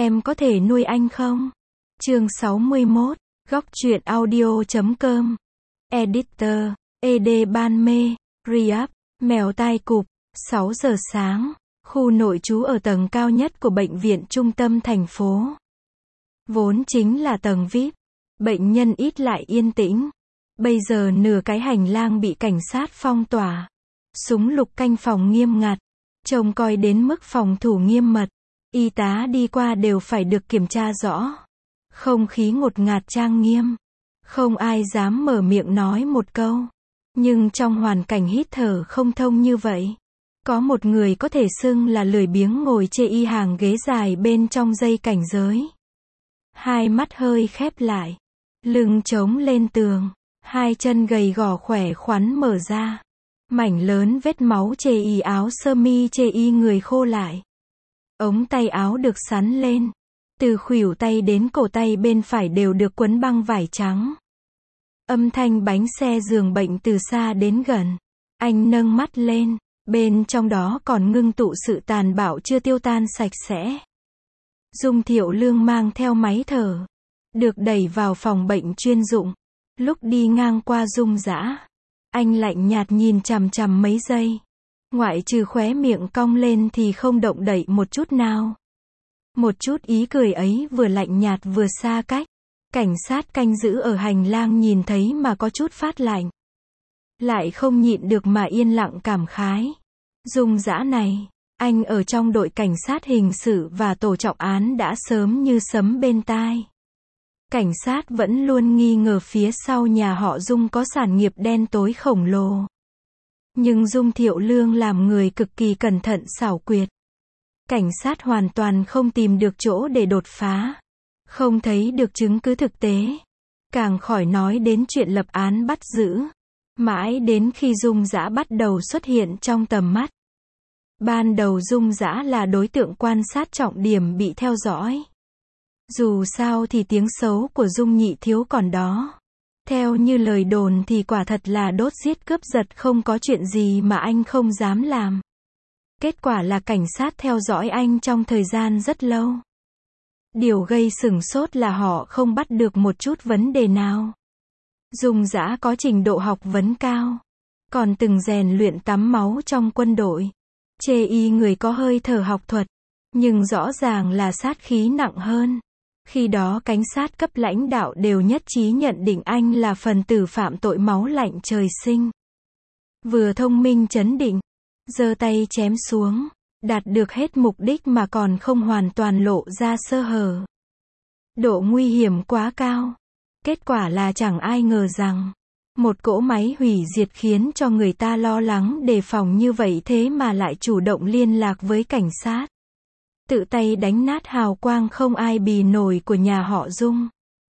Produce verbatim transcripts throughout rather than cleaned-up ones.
em có thể nuôi anh không? Chương sáu mươi mốt, góc truyện audio chấm com. Editor, ed Ban Mê, Riyadh, mèo tai cụp, sáu giờ sáng, khu nội trú ở tầng cao nhất của bệnh viện trung tâm thành phố. Vốn chính là tầng vi ai pi, bệnh nhân ít lại yên tĩnh. Bây giờ nửa cái hành lang bị cảnh sát phong tỏa. Súng lục canh phòng nghiêm ngặt, trông coi đến mức phòng thủ nghiêm mật. Y tá đi qua đều phải được kiểm tra rõ. Không khí ngột ngạt trang nghiêm. Không ai dám mở miệng nói một câu. Nhưng trong hoàn cảnh hít thở không thông như vậy, có một người có thể xưng là lười biếng ngồi chê y hàng ghế dài bên trong dây cảnh giới. Hai mắt hơi khép lại, lưng chống lên tường, hai chân gầy gò khỏe khoắn mở ra. Mảnh lớn vết máu chê y áo sơ mi chê y người khô lại. Ống tay áo được xắn lên. Từ khuỷu tay đến cổ tay bên phải đều được quấn băng vải trắng. Âm thanh bánh xe giường bệnh từ xa đến gần. Anh nâng mắt lên, bên trong đó còn ngưng tụ sự tàn bạo chưa tiêu tan sạch sẽ. Dung Thiệu Lương mang theo máy thở, được đẩy vào phòng bệnh chuyên dụng. Lúc đi ngang qua Dung Dã, anh lạnh nhạt nhìn chằm chằm mấy giây. Ngoại trừ khóe miệng cong lên thì không động đậy một chút nào. Một chút ý cười ấy vừa lạnh nhạt vừa xa cách. Cảnh sát canh giữ ở hành lang nhìn thấy mà có chút phát lạnh. Lại không nhịn được mà yên lặng cảm khái. Dung Dã này, anh ở trong đội cảnh sát hình sự và tổ trọng án đã sớm như sấm bên tai. Cảnh sát vẫn luôn nghi ngờ phía sau nhà họ Dung có sản nghiệp đen tối khổng lồ. Nhưng Dung Thiệu Lương làm người cực kỳ cẩn thận xảo quyệt. Cảnh sát hoàn toàn không tìm được chỗ để đột phá. Không thấy được chứng cứ thực tế. Càng khỏi nói đến chuyện lập án bắt giữ. Mãi đến khi Dung Dã bắt đầu xuất hiện trong tầm mắt. Ban đầu Dung Dã là đối tượng quan sát trọng điểm bị theo dõi. Dù sao thì tiếng xấu của Dung nhị thiếu còn đó. Theo như lời đồn thì quả thật là đốt giết cướp giật không có chuyện gì mà anh không dám làm. Kết quả là cảnh sát theo dõi anh trong thời gian rất lâu. Điều gây sửng sốt là họ không bắt được một chút vấn đề nào. Dung Dã có trình độ học vấn cao, còn từng rèn luyện tắm máu trong quân đội. Chê y người có hơi thở học thuật, nhưng rõ ràng là sát khí nặng hơn. Khi đó cảnh sát cấp lãnh đạo đều nhất trí nhận định anh là phần tử phạm tội máu lạnh trời sinh. Vừa thông minh trấn định, giơ tay chém xuống, đạt được hết mục đích mà còn không hoàn toàn lộ ra sơ hở. Độ nguy hiểm quá cao. Kết quả là chẳng ai ngờ rằng, một cỗ máy hủy diệt khiến cho người ta lo lắng đề phòng như vậy thế mà lại chủ động liên lạc với cảnh sát. Tự tay đánh nát hào quang không ai bì nổi của nhà họ Dung.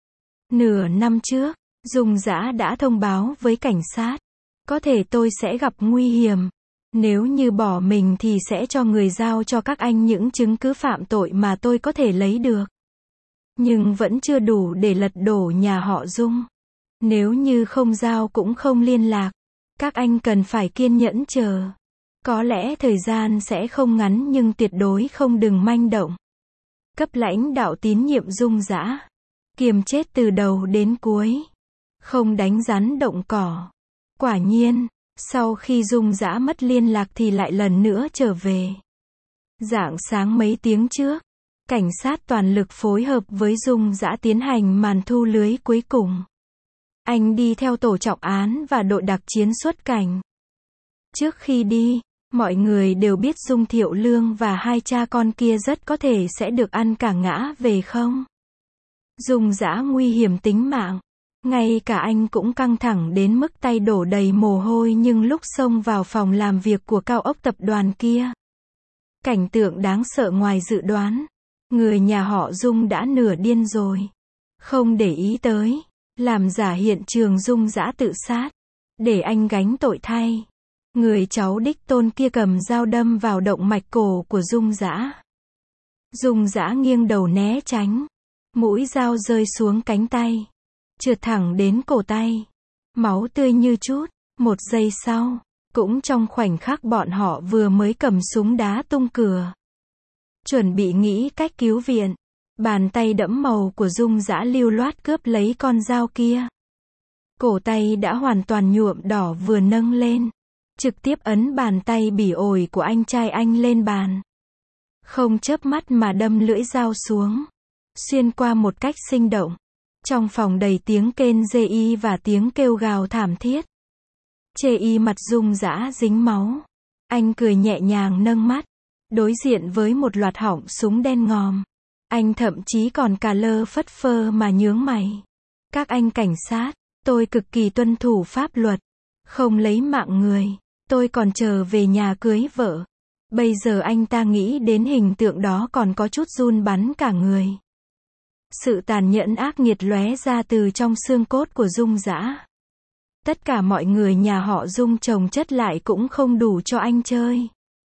Nửa năm trước, Dung Dã đã thông báo với cảnh sát. Có thể tôi sẽ gặp nguy hiểm. Nếu như bỏ mình thì sẽ cho người giao cho các anh những chứng cứ phạm tội mà tôi có thể lấy được. Nhưng vẫn chưa đủ để lật đổ nhà họ Dung. Nếu như không giao cũng không liên lạc, các anh cần phải kiên nhẫn chờ. Có lẽ thời gian sẽ không ngắn nhưng tuyệt đối không đừng manh động. Cấp lãnh đạo tín nhiệm Dung Dã. Kiềm chết từ đầu đến cuối. Không đánh rắn động cỏ. Quả nhiên, sau khi Dung Dã mất liên lạc thì lại lần nữa trở về. Rạng sáng mấy tiếng trước, cảnh sát toàn lực phối hợp với Dung Dã tiến hành màn thu lưới cuối cùng. Anh đi theo tổ trọng án và đội đặc chiến xuất cảnh. Trước khi đi, mọi người đều biết Dung Thiệu Lương và hai cha con kia rất có thể sẽ được ăn cả ngã về không. Dung Dã nguy hiểm tính mạng. Ngay cả anh cũng căng thẳng đến mức tay đổ đầy mồ hôi nhưng lúc xông vào phòng làm việc của cao ốc tập đoàn kia. Cảnh tượng đáng sợ ngoài dự đoán. Người nhà họ Dung đã nửa điên rồi. Không để ý tới. Làm giả hiện trường Dung Dã tự sát. Để anh gánh tội thay. Người cháu đích tôn kia cầm dao đâm vào động mạch cổ của Dung Dã. Dung Dã nghiêng đầu né tránh. Mũi dao rơi xuống cánh tay. Trượt thẳng đến cổ tay. Máu tươi như chút. Một giây sau, cũng trong khoảnh khắc bọn họ vừa mới cầm súng đá tung cửa. Chuẩn bị nghĩ cách cứu viện. Bàn tay đẫm màu của Dung Dã lưu loát cướp lấy con dao kia. Cổ tay đã hoàn toàn nhuộm đỏ vừa nâng lên. Trực tiếp ấn bàn tay bỉ ổi của anh trai anh lên bàn. Không chớp mắt mà đâm lưỡi dao xuống. Xuyên qua một cách sinh động. Trong phòng đầy tiếng kêu rê y và tiếng kêu gào thảm thiết. Chê y mặt Dung Dã dính máu. Anh cười nhẹ nhàng nâng mắt. Đối diện với một loạt họng súng đen ngòm. Anh thậm chí còn cà lơ phất phơ mà nhướng mày. Các anh cảnh sát, tôi cực kỳ tuân thủ pháp luật. Không lấy mạng người. Tôi còn chờ về nhà cưới vợ. Bây giờ anh ta nghĩ đến hình tượng đó còn có chút run bắn cả người. Sự tàn nhẫn ác nghiệt lóe ra từ trong xương cốt của Dung Dã. Tất cả mọi người nhà họ Dung chồng chất lại cũng không đủ cho anh chơi.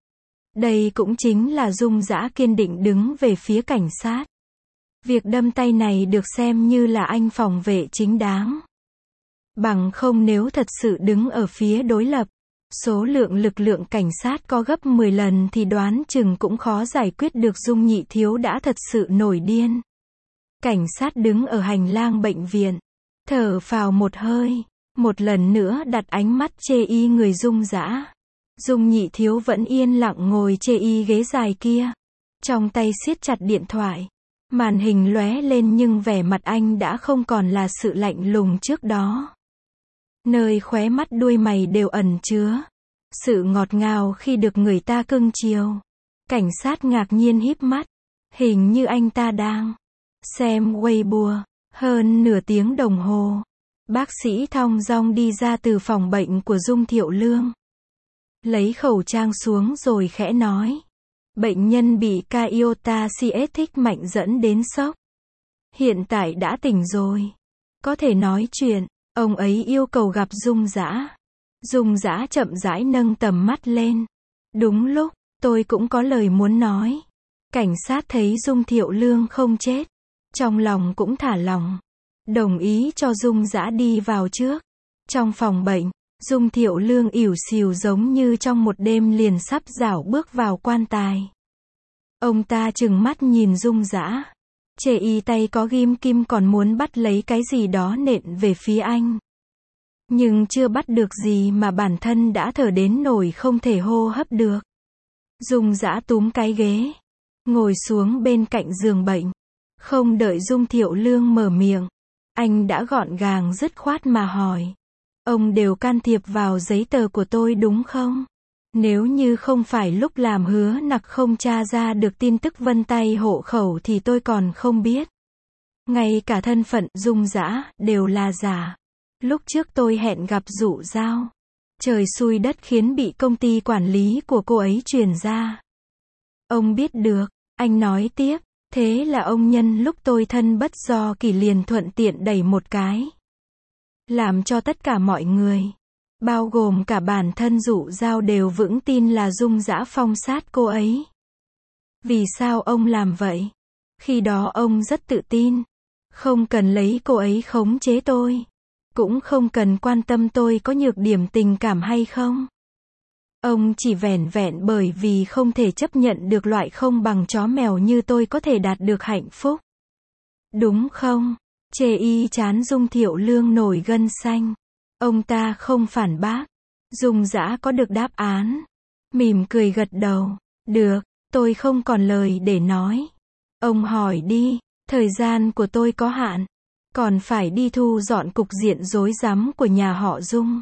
Đây cũng chính là Dung Dã kiên định đứng về phía cảnh sát. Việc đâm tay này được xem như là anh phòng vệ chính đáng. Bằng không nếu thật sự đứng ở phía đối lập, số lượng lực lượng cảnh sát có gấp mười lần thì đoán chừng cũng khó giải quyết được. Dung Nhị Thiếu đã thật sự nổi điên. Cảnh sát đứng ở hành lang bệnh viện, thở phào một hơi, một lần nữa đặt ánh mắt chê y người Dung Dã. Dung Nhị Thiếu vẫn yên lặng ngồi chê y ghế dài kia, trong tay siết chặt điện thoại. Màn hình lóe lên nhưng vẻ mặt anh đã không còn là sự lạnh lùng trước đó. Nơi khóe mắt đuôi mày đều ẩn chứa sự ngọt ngào khi được người ta cưng chiều. Cảnh sát ngạc nhiên híp mắt, hình như anh ta đang xem Weibo. Hơn nửa tiếng đồng hồ, bác sĩ thong dong đi ra từ phòng bệnh của Dung Thiệu Lương. Lấy khẩu trang xuống rồi khẽ nói. Bệnh nhân bị Kyotaciatic mạnh dẫn đến sốc. Hiện tại đã tỉnh rồi. Có thể nói chuyện. Ông ấy yêu cầu gặp Dung Dã. Dung Dã chậm rãi nâng tầm mắt lên. Đúng lúc, tôi cũng có lời muốn nói. Cảnh sát thấy Dung Thiệu Lương không chết. Trong lòng cũng thả lòng. Đồng ý cho Dung Dã đi vào trước. Trong phòng bệnh, Dung Thiệu Lương ỉu xìu giống như trong một đêm liền sắp rảo bước vào quan tài. Ông ta trừng mắt nhìn Dung Dã. Chê y tay có ghim kim còn muốn bắt lấy cái gì đó nện về phía anh. Nhưng chưa bắt được gì mà bản thân đã thở đến nổi không thể hô hấp được. Dung Dã túm cái ghế, ngồi xuống bên cạnh giường bệnh. Không đợi Dung Thiệu Lương mở miệng, anh đã gọn gàng dứt khoát mà hỏi. Ông đều can thiệp vào giấy tờ của tôi đúng không? Nếu như không phải lúc làm hứa nặc không tra ra được tin tức vân tay hộ khẩu thì tôi còn không biết. Ngay cả thân phận Dung Dã đều là giả. Lúc trước tôi hẹn gặp Dụ Giao. Trời xui đất khiến bị công ty quản lý của cô ấy truyền ra. Ông biết được, anh nói tiếp. Thế là ông nhân lúc tôi thân bất do kỳ liền thuận tiện đẩy một cái. Làm cho tất cả mọi người, bao gồm cả bản thân Dụ Giao đều vững tin là Dung Dã phong sát cô ấy. Vì sao ông làm vậy? Khi đó ông rất tự tin. Không cần lấy cô ấy khống chế tôi. Cũng không cần quan tâm tôi có nhược điểm tình cảm hay không. Ông chỉ vẻn vẹn bởi vì không thể chấp nhận được loại không bằng chó mèo như tôi có thể đạt được hạnh phúc. Đúng không? Chê y chán Dung Thiệu Lương nổi gân xanh. Ông ta không phản bác. Dung Dã có được đáp án. Mỉm cười gật đầu. Được, tôi không còn lời để nói. Ông hỏi đi, thời gian của tôi có hạn. Còn phải đi thu dọn cục diện rối rắm của nhà họ Dung.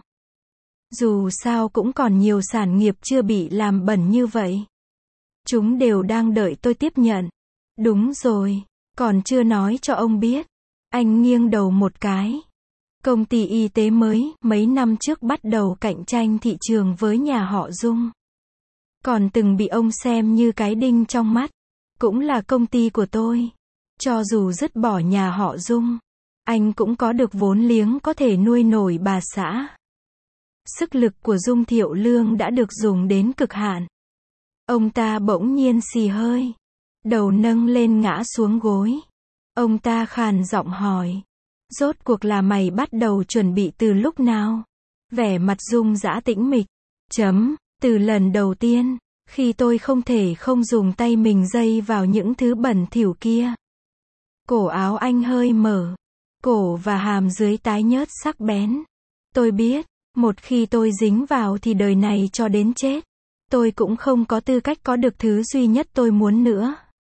Dù sao cũng còn nhiều sản nghiệp chưa bị làm bẩn như vậy. Chúng đều đang đợi tôi tiếp nhận. Đúng rồi, còn chưa nói cho ông biết. Anh nghiêng đầu một cái. Công ty y tế mới, mấy năm trước bắt đầu cạnh tranh thị trường với nhà họ Dung. Còn từng bị ông xem như cái đinh trong mắt. Cũng là công ty của tôi. Cho dù dứt bỏ nhà họ Dung, anh cũng có được vốn liếng có thể nuôi nổi bà xã. Sức lực của Dung Thiệu Lương đã được dùng đến cực hạn. Ông ta bỗng nhiên xì hơi. Đầu nâng lên ngã xuống gối. Ông ta khàn giọng hỏi. Rốt cuộc là mày bắt đầu chuẩn bị từ lúc nào? Vẻ mặt Dung Dã tĩnh mịch. Chấm, từ lần đầu tiên, khi tôi không thể không dùng tay mình dây vào những thứ bẩn thỉu kia. Cổ áo anh hơi mở. Cổ và hàm dưới tái nhợt sắc bén. Tôi biết, một khi tôi dính vào thì đời này cho đến chết. Tôi cũng không có tư cách có được thứ duy nhất tôi muốn nữa.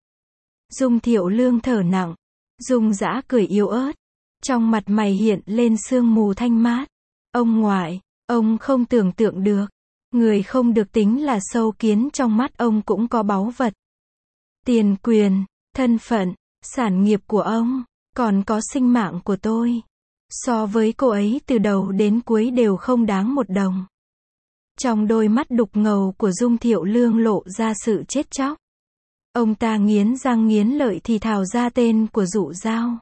Dung Thiệu Lương thở nặng. Dung Dã cười yếu ớt. Trong mặt mày hiện lên sương mù thanh mát. Ông ngoại, ông không tưởng tượng được. Người không được tính là sâu kiến trong mắt ông cũng có báu vật. Tiền quyền, thân phận, sản nghiệp của ông, còn có sinh mạng của tôi. So với cô ấy từ đầu đến cuối đều không đáng một đồng. Trong đôi mắt đục ngầu của Dung Thiệu Lương lộ ra sự chết chóc. Ông ta nghiến răng nghiến lợi thì thào ra tên của Dụ Dao.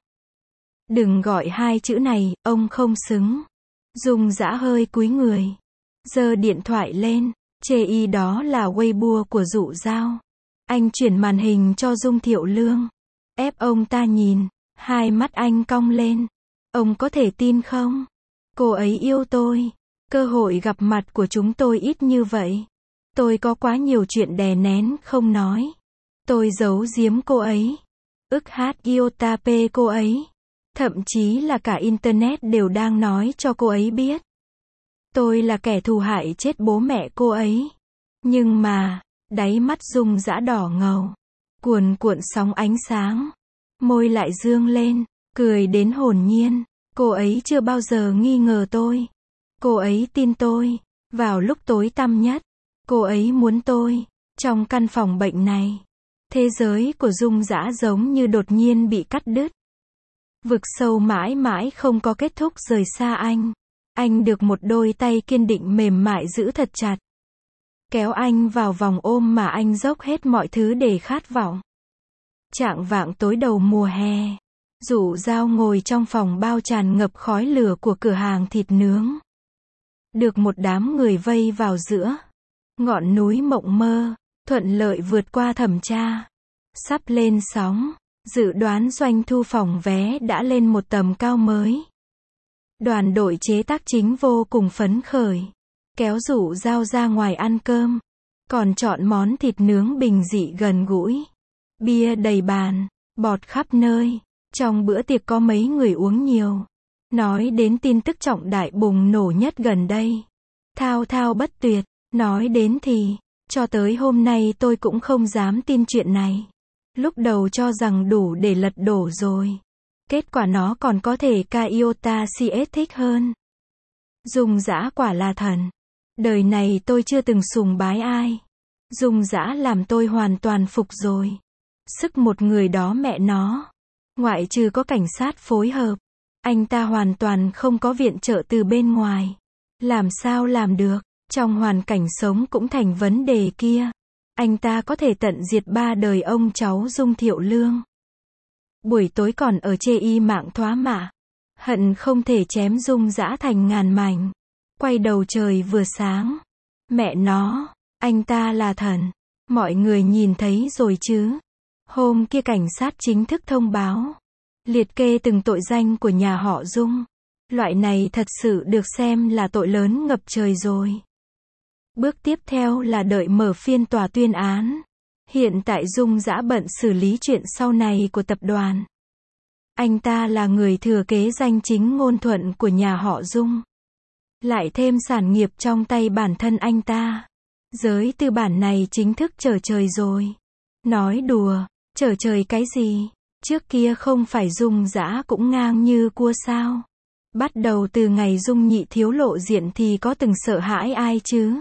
Đừng gọi hai chữ này, ông không xứng. Dung Dã hơi cúi người. Giơ điện thoại lên, chê y đó là Weibo của Dụ Dao. Anh chuyển màn hình cho Dung Thiệu Lương. Ép ông ta nhìn, hai mắt anh cong lên. Ông có thể tin không? Cô ấy yêu tôi. Cơ hội gặp mặt của chúng tôi ít như vậy. Tôi có quá nhiều chuyện đè nén không nói. Tôi giấu giếm cô ấy. Ức hát Iotape cô ấy. Thậm chí là cả Internet đều đang nói cho cô ấy biết. Tôi là kẻ thù hại chết bố mẹ cô ấy. Nhưng mà, đáy mắt Dung Dã đỏ ngầu. Cuồn cuộn sóng ánh sáng. Môi lại dương lên, cười đến hồn nhiên. Cô ấy chưa bao giờ nghi ngờ tôi. Cô ấy tin tôi. Vào lúc tối tăm nhất, cô ấy muốn tôi. Trong căn phòng bệnh này, thế giới của Dung Dã giống như đột nhiên bị cắt đứt. Vực sâu mãi mãi không có kết thúc rời xa anh. Anh được một đôi tay kiên định mềm mại giữ thật chặt. Kéo anh vào vòng ôm mà anh dốc hết mọi thứ để khát vọng. Chạng vạng tối đầu mùa hè. Dụ Dao ngồi trong phòng bao tràn ngập khói lửa của cửa hàng thịt nướng. Được một đám người vây vào giữa. Ngọn núi mộng mơ, thuận lợi vượt qua thẩm tra. Sắp lên sóng. Dự đoán doanh thu phòng vé đã lên một tầm cao mới. Đoàn đội chế tác chính vô cùng phấn khởi. Kéo Dụ Dao ra ngoài ăn cơm. Còn chọn món thịt nướng bình dị gần gũi. Bia đầy bàn, bọt khắp nơi. Trong bữa tiệc có mấy người uống nhiều. Nói đến tin tức trọng đại bùng nổ nhất gần đây. Thao thao bất tuyệt. Nói đến thì, cho tới hôm nay tôi cũng không dám tin chuyện này. Lúc đầu cho rằng đủ để lật đổ rồi. Kết quả nó còn có thể ca iota cs thích hơn. Dung Dã quả là thần. Đời này tôi chưa từng sùng bái ai. Dung Dã làm tôi hoàn toàn phục rồi. Sức một người đó mẹ nó. Ngoại trừ có cảnh sát phối hợp. Anh ta hoàn toàn không có viện trợ từ bên ngoài. Làm sao làm được, trong hoàn cảnh sống cũng thành vấn đề kia. Anh ta có thể tận diệt ba đời ông cháu Dung Thiệu Lương. Buổi tối còn ở chê y mạng thoá mạ. Hận không thể chém Dung Dã thành ngàn mảnh. Quay đầu trời vừa sáng. Mẹ nó, anh ta là thần. Mọi người nhìn thấy rồi chứ. Hôm kia cảnh sát chính thức thông báo. Liệt kê từng tội danh của nhà họ Dung. Loại này thật sự được xem là tội lớn ngập trời rồi. Bước tiếp theo là đợi mở phiên tòa tuyên án. Hiện tại Dung Dã bận xử lý chuyện sau này của tập đoàn. Anh ta là người thừa kế danh chính ngôn thuận của nhà họ Dung. Lại thêm sản nghiệp trong tay bản thân anh ta. Giới tư bản này chính thức trở trời rồi. Nói đùa, trở trời cái gì? Trước kia không phải Dung Dã cũng ngang như cua sao? Bắt đầu từ ngày Dung Nhị Thiếu lộ diện thì có từng sợ hãi ai chứ?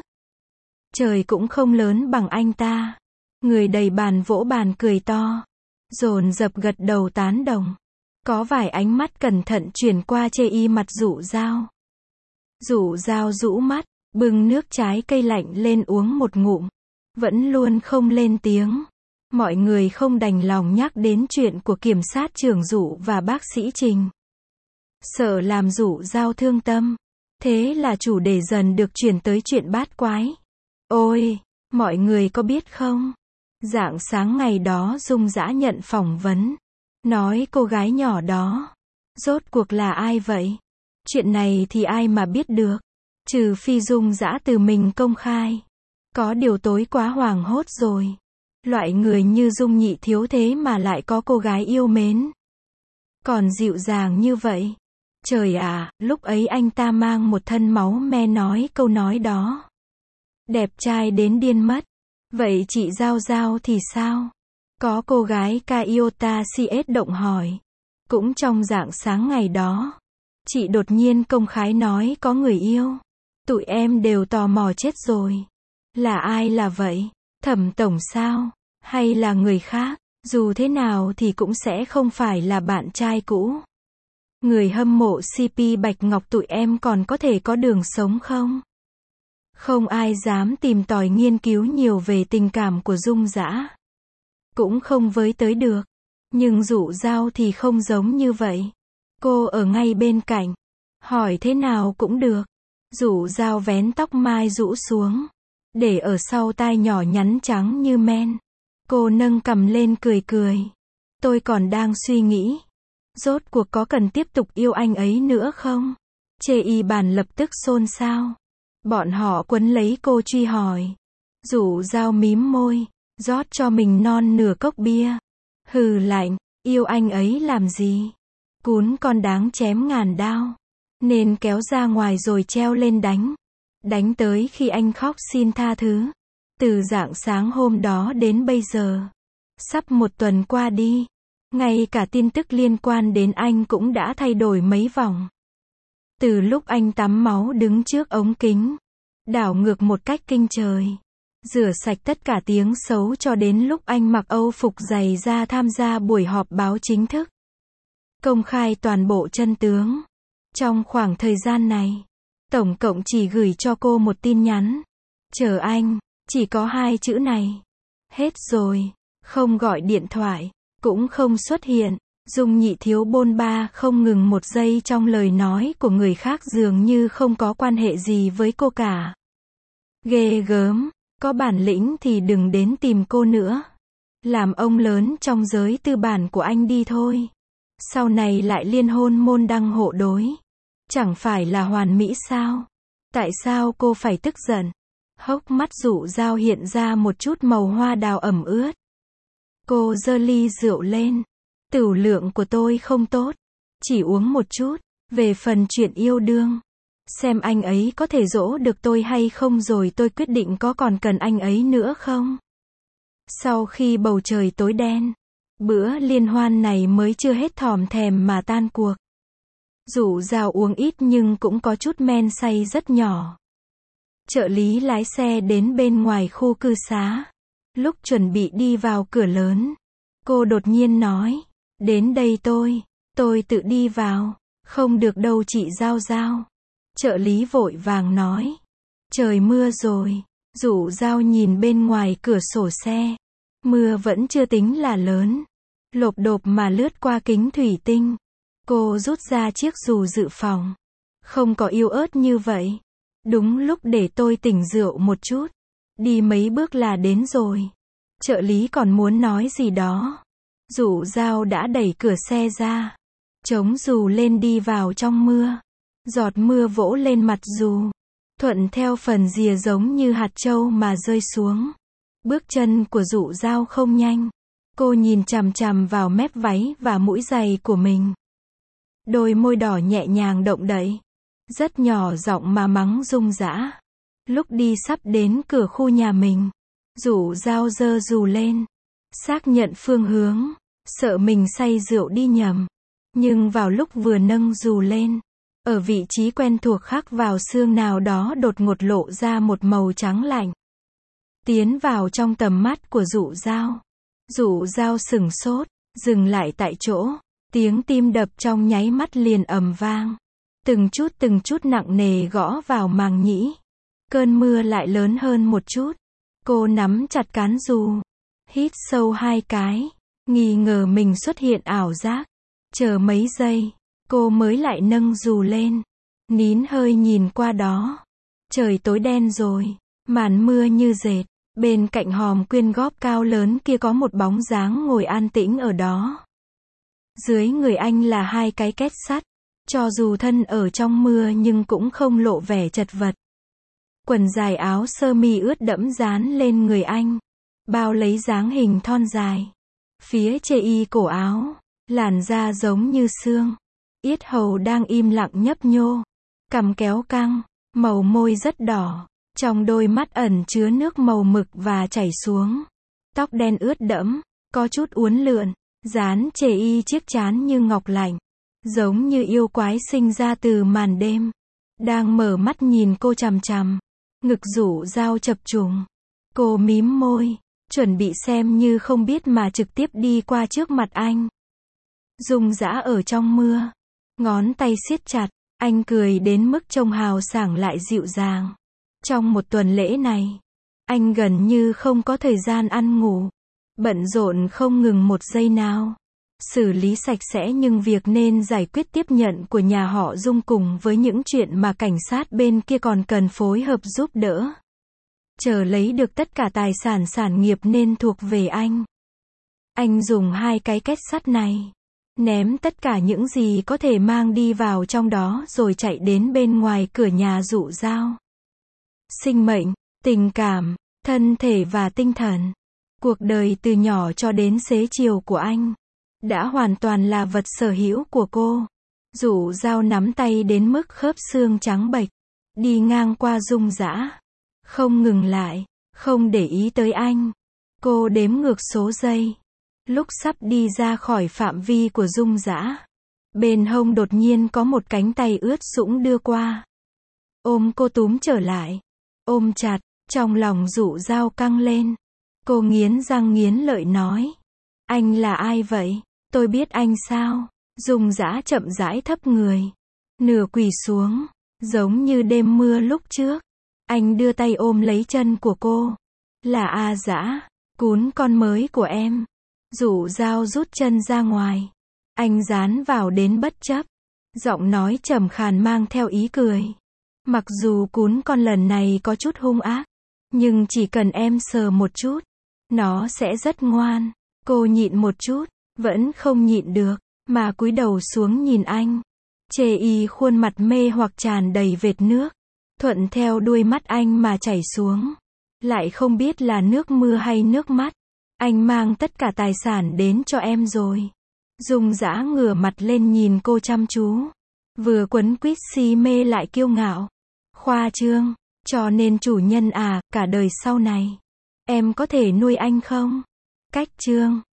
Trời cũng không lớn bằng anh ta. Người đầy bàn vỗ bàn cười to. Dồn dập gật đầu tán đồng. Có vài ánh mắt cẩn thận chuyển qua chê y mặt Dụ Dao. Dụ Dao rũ mắt, bưng nước trái cây lạnh lên uống một ngụm. Vẫn luôn không lên tiếng. Mọi người không đành lòng nhắc đến chuyện của kiểm sát trưởng Dụ và bác sĩ Trình. Sợ làm Dụ Dao thương tâm. Thế là chủ đề dần được chuyển tới chuyện bát quái. Ôi, mọi người có biết không? Rạng sáng ngày đó Dung Dã nhận phỏng vấn. Nói cô gái nhỏ đó. Rốt cuộc là ai vậy? Chuyện này thì ai mà biết được. Trừ phi Dung Dã từ mình công khai. Có điều tối quá hoảng hốt rồi. Loại người như Dung Nhị Thiếu thế mà lại có cô gái yêu mến. Còn dịu dàng như vậy. Trời ạ, lúc ấy anh ta mang một thân máu me nói câu nói đó. Đẹp trai đến điên mất. Vậy chị Giao Giao thì sao? Có cô gái Kyota xê ét động hỏi. Cũng trong rạng sáng ngày đó, chị đột nhiên công khai nói có người yêu. Tụi em đều tò mò chết rồi. Là ai là vậy? Thẩm tổng sao? Hay là người khác? Dù thế nào thì cũng sẽ không phải là bạn trai cũ. Người hâm mộ xê pê Bạch Ngọc tụi em còn có thể có đường sống không? Không ai dám tìm tòi nghiên cứu nhiều về tình cảm của Dung Dã. Cũng không với tới được. Nhưng Dụ Dao thì không giống như vậy. Cô ở ngay bên cạnh. Hỏi thế nào cũng được. Dụ Dao vén tóc mai rũ xuống. Để ở sau tai nhỏ nhắn trắng như men. Cô nâng cằm lên cười cười. Tôi còn đang suy nghĩ. Rốt cuộc có cần tiếp tục yêu anh ấy nữa không? Chê y bàn lập tức xôn xao. Bọn họ quấn lấy cô truy hỏi. Dụ Dao mím môi. Rót cho mình non nửa cốc bia. Hừ lạnh, yêu anh ấy làm gì? Cún con đáng chém ngàn đao. Nên kéo ra ngoài rồi treo lên đánh. Đánh tới khi anh khóc xin tha thứ. Từ rạng sáng hôm đó đến bây giờ. Sắp một tuần qua đi. Ngay cả tin tức liên quan đến anh cũng đã thay đổi mấy vòng. Từ lúc anh tắm máu đứng trước ống kính. Đảo ngược một cách kinh trời. Rửa sạch tất cả tiếng xấu cho đến lúc anh mặc âu phục dày ra tham gia buổi họp báo chính thức. Công khai toàn bộ chân tướng. Trong khoảng thời gian này, tổng cộng chỉ gửi cho cô một tin nhắn. Chờ anh, chỉ có hai chữ này. Hết rồi, không gọi điện thoại, cũng không xuất hiện. Dung Nhị Thiếu bôn ba không ngừng một giây trong lời nói của người khác dường như không có quan hệ gì với cô cả. Ghê gớm. Có bản lĩnh thì đừng đến tìm cô nữa. Làm ông lớn trong giới tư bản của anh đi thôi. Sau này lại liên hôn môn đăng hộ đối. Chẳng phải là hoàn mỹ sao? Tại sao cô phải tức giận? Hốc mắt Dụ Dao hiện ra một chút màu hoa đào ẩm ướt. Cô giơ ly rượu lên. Tửu lượng của tôi không tốt. Chỉ uống một chút. Về phần chuyện yêu đương. Xem anh ấy có thể dỗ được tôi hay không rồi tôi quyết định có còn cần anh ấy nữa không. Sau khi bầu trời tối đen, bữa liên hoan này mới chưa hết thòm thèm mà tan cuộc. Dụ Dao uống ít nhưng cũng có chút men say rất nhỏ. Trợ lý lái xe đến bên ngoài khu cư xá. Lúc chuẩn bị đi vào cửa lớn, cô đột nhiên nói, đến đây tôi, tôi tự đi vào. Không được đâu chị Giao Giao. Trợ lý vội vàng nói. Trời mưa rồi. Dụ Dao nhìn bên ngoài cửa sổ xe. Mưa vẫn chưa tính là lớn. Lộp độp mà lướt qua kính thủy tinh. Cô rút ra chiếc dù dự phòng. Không có yếu ớt như vậy. Đúng lúc để tôi tỉnh rượu một chút. Đi mấy bước là đến rồi. Trợ lý còn muốn nói gì đó. Dụ Dao đã đẩy cửa xe ra. Chống dù lên đi vào trong mưa. Giọt mưa vỗ lên mặt dù. Thuận theo phần rìa giống như hạt trâu mà rơi xuống. Bước chân của Dụ Dao không nhanh. Cô nhìn chằm chằm vào mép váy và mũi giày của mình. Đôi môi đỏ nhẹ nhàng động đậy. Rất nhỏ giọng mà mắng Dung Dã. Lúc đi sắp đến cửa khu nhà mình. Dụ Dao giơ dù lên. Xác nhận phương hướng. Sợ mình say rượu đi nhầm. Nhưng vào lúc vừa nâng dù lên. Ở vị trí quen thuộc khắc vào xương nào đó đột ngột lộ ra một màu trắng lạnh. Tiến vào trong tầm mắt của Dụ Dao. Dụ Dao sửng sốt, dừng lại tại chỗ. Tiếng tim đập trong nháy mắt liền ầm vang. Từng chút từng chút nặng nề gõ vào màng nhĩ. Cơn mưa lại lớn hơn một chút. Cô nắm chặt cán dù. Hít sâu hai cái. Nghi ngờ mình xuất hiện ảo giác. Chờ mấy giây. Cô mới lại nâng dù lên. Nín hơi nhìn qua đó. Trời tối đen rồi. Màn mưa như dệt. Bên cạnh hòm quyên góp cao lớn kia có một bóng dáng ngồi an tĩnh ở đó. Dưới người anh là hai cái két sắt. Cho dù thân ở trong mưa nhưng cũng không lộ vẻ chật vật. Quần dài áo sơ mi ướt đẫm dán lên người anh. Bao lấy dáng hình thon dài. Phía chê y cổ áo. Làn da giống như xương. Yết hầu đang im lặng nhấp nhô. Cằm kéo căng, màu môi rất đỏ. Trong đôi mắt ẩn chứa nước màu mực và chảy xuống. Tóc đen ướt đẫm, có chút uốn lượn, dán chề y chiếc trán như ngọc lạnh. Giống như yêu quái sinh ra từ màn đêm. Đang mở mắt nhìn cô chằm chằm. Ngực rũ dao chập trùng. Cô mím môi, chuẩn bị xem như không biết mà trực tiếp đi qua trước mặt anh. Dung Dã ở trong mưa. Ngón tay siết chặt, anh cười đến mức trông hào sảng lại dịu dàng. Trong một tuần lễ này, anh gần như không có thời gian ăn ngủ. Bận rộn không ngừng một giây nào. Xử lý sạch sẽ nhưng việc nên giải quyết tiếp nhận của nhà họ Dung cùng với những chuyện mà cảnh sát bên kia còn cần phối hợp giúp đỡ. Chờ lấy được tất cả tài sản sản nghiệp nên thuộc về anh. Anh dùng hai cái két sắt này. Ném tất cả những gì có thể mang đi vào trong đó rồi chạy đến bên ngoài cửa nhà Dụ Dao. Sinh mệnh, tình cảm, thân thể và tinh thần. Cuộc đời từ nhỏ cho đến xế chiều của anh. Đã hoàn toàn là vật sở hữu của cô. Dụ Dao nắm tay đến mức khớp xương trắng bệch. Đi ngang qua Dung Dã. Không ngừng lại, không để ý tới anh. Cô đếm ngược số giây. Lúc sắp đi ra khỏi phạm vi của Dung Dã, bên hông đột nhiên có một cánh tay ướt sũng đưa qua. Ôm cô túm trở lại. Ôm chặt, trong lòng Dụ Dao căng lên. Cô nghiến răng nghiến lợi nói. Anh là ai vậy? Tôi biết anh sao? Dung Dã chậm rãi thấp người. Nửa quỳ xuống, giống như đêm mưa lúc trước. Anh đưa tay ôm lấy chân của cô. Là A Dã, cún con mới của em. Dụ Dao rút chân ra ngoài. Anh dán vào đến bất chấp. Giọng nói trầm khàn mang theo ý cười. Mặc dù cún con lần này có chút hung ác, nhưng chỉ cần em sờ một chút, nó sẽ rất ngoan. Cô nhịn một chút, vẫn không nhịn được, mà cúi đầu xuống nhìn anh. Chê y khuôn mặt mê hoặc tràn đầy vệt nước, thuận theo đuôi mắt anh mà chảy xuống. Lại không biết là nước mưa hay nước mắt. Anh mang tất cả tài sản đến cho em rồi. Dung Dã ngửa mặt lên nhìn cô chăm chú. Vừa quấn quýt si mê lại kiêu ngạo. Khoa trương, cho nên chủ nhân à, cả đời sau này, em có thể nuôi anh không? Cách trương.